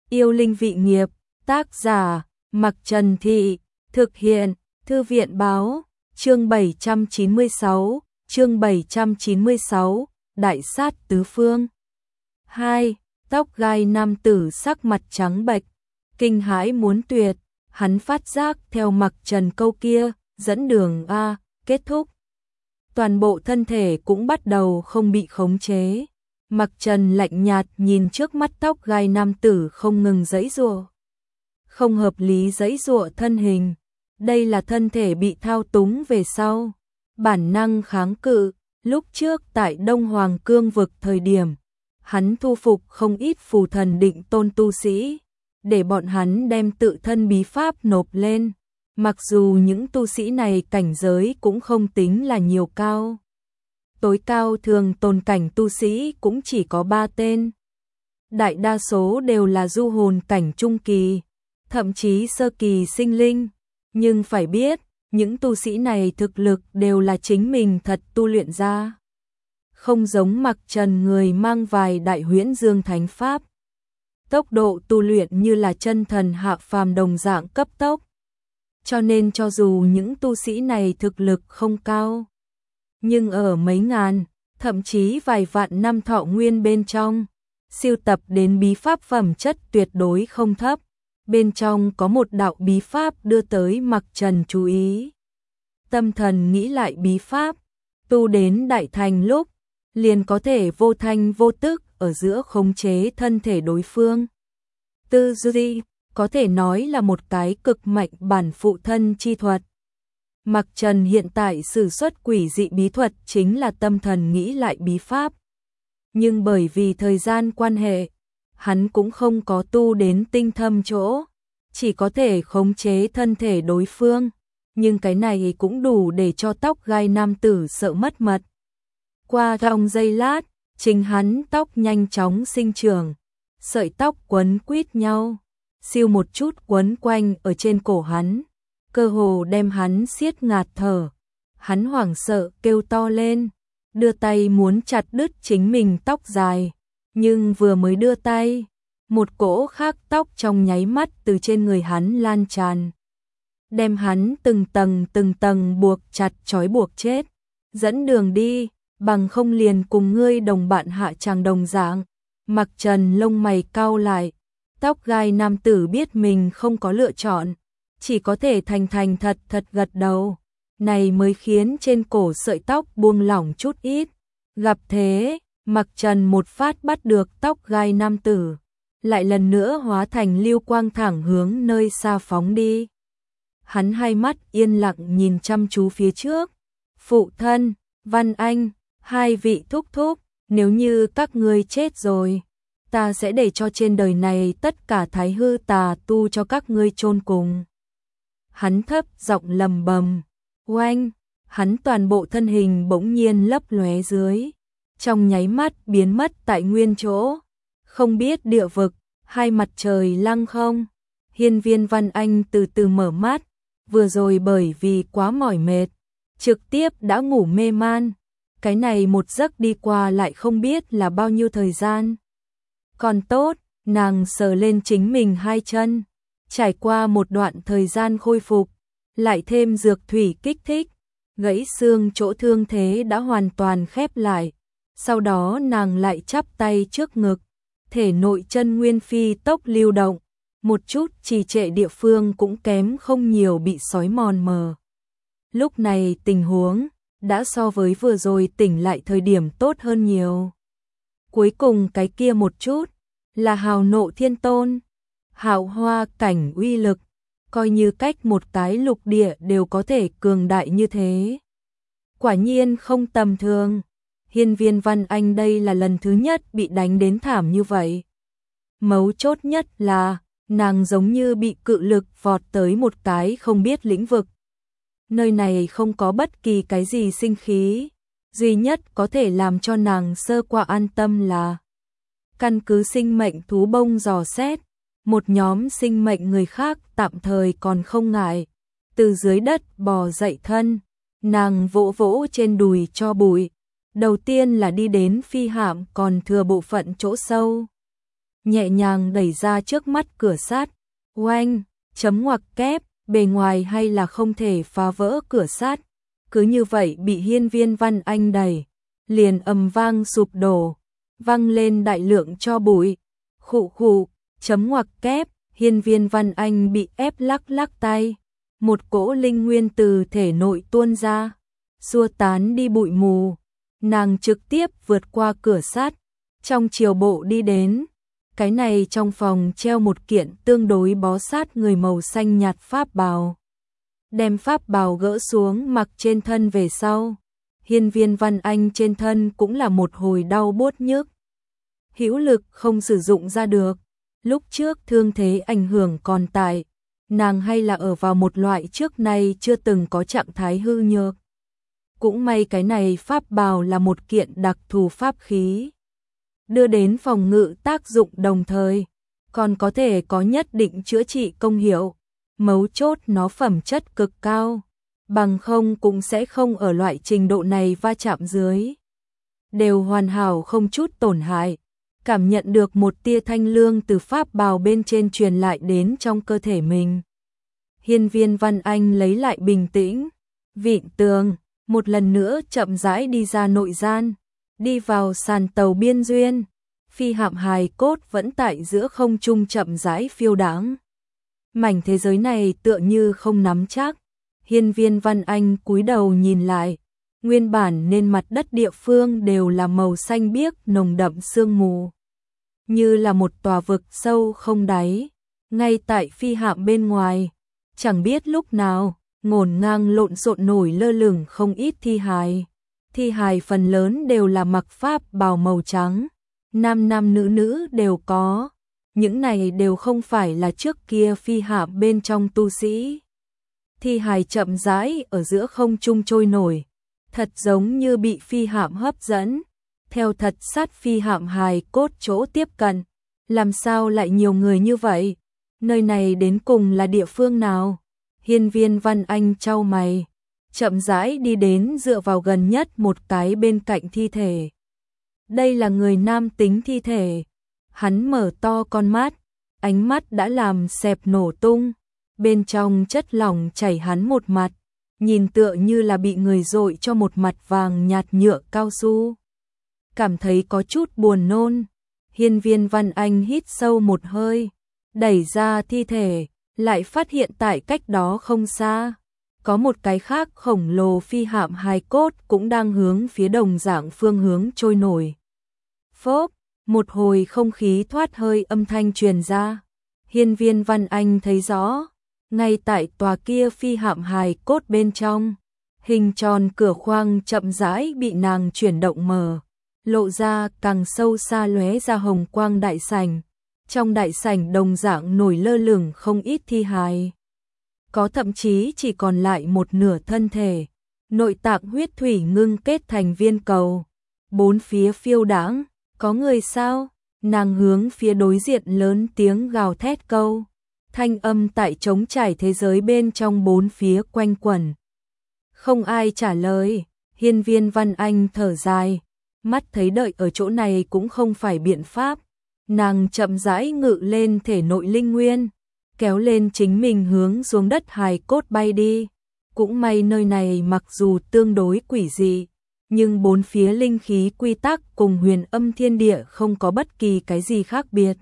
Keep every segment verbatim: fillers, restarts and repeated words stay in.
Yêu linh vị nghiệp, tác giả, Mặc Trần Thị, thực hiện, Thư viện báo, chương bảy trăm chín mươi sáu, chương bảy trăm chín mươi sáu, Đại sát tứ phương. hai. Tóc gai nam tử sắc mặt trắng bệch, kinh hãi muốn tuyệt, hắn phát giác theo Mặc Trần câu kia, dẫn đường A, kết thúc. Toàn bộ thân thể cũng bắt đầu không bị khống chế. Mặc Trần lạnh nhạt nhìn trước mắt tóc gai nam tử không ngừng giãy giụa. Không hợp lý giãy giụa thân hình, đây là thân thể bị thao túng về sau, bản năng kháng cự. Lúc trước tại Đông Hoàng Cương vực thời điểm, hắn thu phục không ít phù thần định tôn tu sĩ, để bọn hắn đem tự thân bí pháp nộp lên. Mặc dù những tu sĩ này cảnh giới cũng không tính là nhiều cao. Tối cao thường tồn cảnh tu sĩ cũng chỉ có ba tên. Đại đa số đều là du hồn cảnh trung kỳ, thậm chí sơ kỳ sinh linh. Nhưng phải biết, những tu sĩ này thực lực đều là chính mình thật tu luyện ra. Không giống Mặc Trần người mang vài đại huyễn dương thánh pháp. Tốc độ tu luyện như là chân thần hạ phàm đồng dạng cấp tốc. Cho nên cho dù những tu sĩ này thực lực không cao, nhưng ở mấy ngàn, thậm chí vài vạn năm thọ nguyên bên trong, siêu tập đến bí pháp phẩm chất tuyệt đối không thấp. Bên trong có một đạo bí pháp đưa tới Mặc Trần chú ý. Tâm thần nghĩ lại bí pháp, tu đến đại thành lúc, liền có thể vô thanh vô tức ở giữa khống chế thân thể đối phương. Tư duy, có thể nói là một cái cực mạnh bản phụ thân chi thuật. Mặc Trần hiện tại sử xuất quỷ dị bí thuật chính là tâm thần nghĩ lại bí pháp. Nhưng bởi vì thời gian quan hệ, hắn cũng không có tu đến tinh thâm chỗ, chỉ có thể khống chế thân thể đối phương. Nhưng cái này cũng đủ để cho tóc gai nam tử sợ mất mật. Qua trong giây lát, chính hắn tóc nhanh chóng sinh trưởng, sợi tóc quấn quýt nhau, siêu một chút quấn quanh ở trên cổ hắn, cơ hồ đem hắn siết ngạt thở. Hắn hoảng sợ kêu to lên, đưa tay muốn chặt đứt chính mình tóc dài, nhưng vừa mới đưa tay, một cỗ khác tóc trong nháy mắt từ trên người hắn lan tràn, đem hắn từng tầng từng tầng buộc chặt trói buộc chết. Dẫn đường đi, bằng không liền cùng ngươi đồng bạn hạ tràng đồng dạng. Mặc Trần lông mày cau lại, tóc gai nam tử biết mình không có lựa chọn, chỉ có thể thành thành thật thật gật đầu. Này mới khiến trên cổ sợi tóc buông lỏng chút ít. Gặp thế, Mặc Trần một phát bắt được tóc gai nam tử, lại lần nữa hóa thành lưu quang thẳng hướng nơi xa phóng đi. Hắn hai mắt yên lặng nhìn chăm chú phía trước. Phụ thân, Văn Anh, hai vị thúc thúc, nếu như các ngươi chết rồi, ta sẽ để cho trên đời này tất cả thái hư tà tu cho các ngươi chôn cùng. Hắn thấp giọng lầm bầm. Oanh, hắn toàn bộ thân hình bỗng nhiên lấp lóe dưới, trong nháy mắt biến mất tại nguyên chỗ. Không biết địa vực, hai mặt trời lăng không. Hiên Viên Văn Anh từ từ mở mắt, vừa rồi bởi vì quá mỏi mệt, trực tiếp đã ngủ mê man. Cái này một giấc đi qua lại không biết là bao nhiêu thời gian. Còn tốt, nàng sờ lên chính mình hai chân, trải qua một đoạn thời gian khôi phục, lại thêm dược thủy kích thích, gãy xương chỗ thương thế đã hoàn toàn khép lại. Sau đó nàng lại chắp tay trước ngực, thể nội chân nguyên phi tốc lưu động, một chút trì trệ địa phương cũng kém không nhiều bị xói mòn mờ. Lúc này tình huống đã so với vừa rồi tỉnh lại thời điểm tốt hơn nhiều. Cuối cùng cái kia một chút là hào nộ thiên tôn, hào hoa cảnh uy lực, coi như cách một cái lục địa đều có thể cường đại như thế. Quả nhiên không tầm thường. Hiên Viên Văn Anh đây là lần thứ nhất bị đánh đến thảm như vậy. Mấu chốt nhất là nàng giống như bị cự lực vọt tới một cái không biết lĩnh vực. Nơi này không có bất kỳ cái gì sinh khí, duy nhất có thể làm cho nàng sơ qua an tâm là căn cứ sinh mệnh thú bông dò xét, một nhóm sinh mệnh người khác tạm thời còn không ngại. Từ dưới đất bò dậy thân, nàng vỗ vỗ trên đùi cho bụi. Đầu tiên là đi đến phi hạm còn thừa bộ phận chỗ sâu. nhẹ nhàng đẩy ra trước mắt cửa sắt. Oanh, chấm ngoặc kép, bề ngoài hay là không thể phá vỡ cửa sắt. Cứ như vậy bị Hiên Viên Văn Anh đẩy, liền ầm vang sụp đổ, văng lên đại lượng tro bụi. Khụ khụ, chấm ngoặc kép, Hiên Viên Văn Anh bị ép lắc lắc tay. Một cỗ linh nguyên từ thể nội tuôn ra, xua tán đi bụi mù. Nàng trực tiếp vượt qua cửa sắt, trong chiều bộ đi đến. Cái này trong phòng treo một kiện tương đối bó sát người màu xanh nhạt pháp bào. Đem pháp bào gỡ xuống mặc trên thân về sau. Hiên Viên Văn Anh trên thân cũng là một hồi đau buốt nhức. Hữu lực không sử dụng ra được. Lúc trước thương thế ảnh hưởng còn tại, nàng hay là ở vào một loại trước nay chưa từng có trạng thái hư nhược. Cũng may cái này pháp bào là một kiện đặc thù pháp khí, đưa đến phòng ngự tác dụng đồng thời, còn có thể có nhất định chữa trị công hiệu. Mấu chốt nó phẩm chất cực cao, bằng không cũng sẽ không ở loại trình độ này va chạm dưới. Đều hoàn hảo không chút tổn hại, cảm nhận được một tia thanh lương từ pháp bào bên trên truyền lại đến trong cơ thể mình. Hiên Viên Văn Anh lấy lại bình tĩnh, vịn tường, một lần nữa chậm rãi đi ra nội gian, đi vào sàn tàu biên duyên. Phi hạm hài cốt vẫn tại giữa không trung chậm rãi phiêu đãng. Mảnh thế giới này tựa như không nắm chắc. Hiên Viên Văn Anh cúi đầu nhìn lại, nguyên bản nên mặt đất địa phương đều là màu xanh biếc nồng đậm sương mù, như là một tòa vực sâu không đáy. Ngay tại phi hạm bên ngoài, chẳng biết lúc nào, ngổn ngang lộn xộn nổi lơ lửng không ít thi hài. Thi hài phần lớn đều là mặc pháp bào màu trắng, nam nam nữ nữ đều có. Những này đều không phải là trước kia phi hạm bên trong tu sĩ. Thi hài chậm rãi ở giữa không trung trôi nổi, thật giống như bị phi hạm hấp dẫn, theo thật sát phi hạm hài cốt chỗ tiếp cận. Làm sao lại nhiều người như vậy? Nơi này đến cùng là địa phương nào? Hiên Viên Văn Anh chau mày, chậm rãi đi đến dựa vào gần nhất một cái bên cạnh thi thể. Đây là người nam tính thi thể. Hắn mở to con mắt, ánh mắt đã làm xẹp nổ tung, bên trong chất lỏng chảy hắn một mặt, nhìn tựa như là bị người dội cho một mặt vàng nhạt nhựa cao su. Cảm thấy có chút buồn nôn, Hiên Viên Văn Anh hít sâu một hơi, đẩy ra thi thể, lại phát hiện tại cách đó không xa, có một cái khác khổng lồ phi hạm hài cốt cũng đang hướng phía đồng dạng phương hướng trôi nổi. Phốp, một hồi không khí thoát hơi âm thanh truyền ra. Hiên Viên Văn Anh thấy rõ, ngay tại tòa kia phi hạm hài cốt bên trong, hình tròn cửa khoang chậm rãi bị nàng chuyển động mở, lộ ra càng sâu xa lóe ra hồng quang đại sảnh. Trong đại sảnh đồng dạng nổi lơ lửng không ít thi hài, có thậm chí chỉ còn lại một nửa thân thể, nội tạng huyết thủy ngưng kết thành viên cầu, bốn phía phiêu đãng. Có người sao? Nàng hướng phía đối diện lớn tiếng gào thét câu, thanh âm tại trống trải thế giới bên trong bốn phía quanh quẩn. Không ai trả lời. Hiên Viên Văn Anh thở dài, mắt thấy đợi ở chỗ này cũng không phải biện pháp. Nàng chậm rãi ngự lên thể nội linh nguyên, kéo lên chính mình hướng xuống đất hài cốt bay đi. Cũng may nơi này mặc dù tương đối quỷ dị, nhưng bốn phía linh khí quy tắc cùng huyền âm thiên địa không có bất kỳ cái gì khác biệt.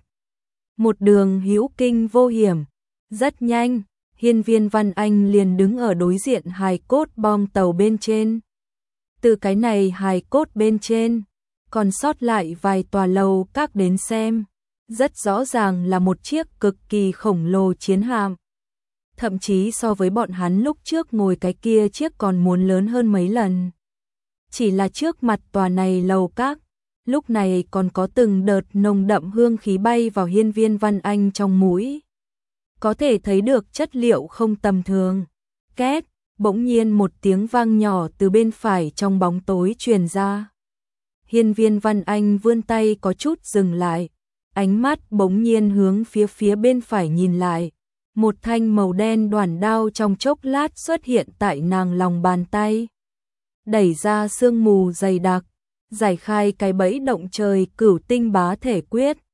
Một đường hữu kinh vô hiểm. Rất nhanh, Hiên Viên Văn Anh liền đứng ở đối diện hài cốt bom tàu bên trên. Từ cái này hài cốt bên trên, còn sót lại vài tòa lầu các đến xem. Rất rõ ràng là một chiếc cực kỳ khổng lồ chiến hạm. Thậm chí so với bọn hắn lúc trước ngồi cái kia chiếc còn muốn lớn hơn mấy lần. Chỉ là trước mặt tòa này lầu các, lúc này còn có từng đợt nồng đậm hương khí bay vào Hiên Viên Văn Anh trong mũi. Có thể thấy được chất liệu không tầm thường. Két, bỗng nhiên một tiếng vang nhỏ từ bên phải trong bóng tối truyền ra. Hiên Viên Văn Anh vươn tay có chút dừng lại, ánh mắt bỗng nhiên hướng phía phía bên phải nhìn lại. Một thanh màu đen đoản đao trong chốc lát xuất hiện tại nàng lòng bàn tay. Đẩy ra sương mù dày đặc, giải khai cái bẫy động trời cửu tinh bá thể quyết.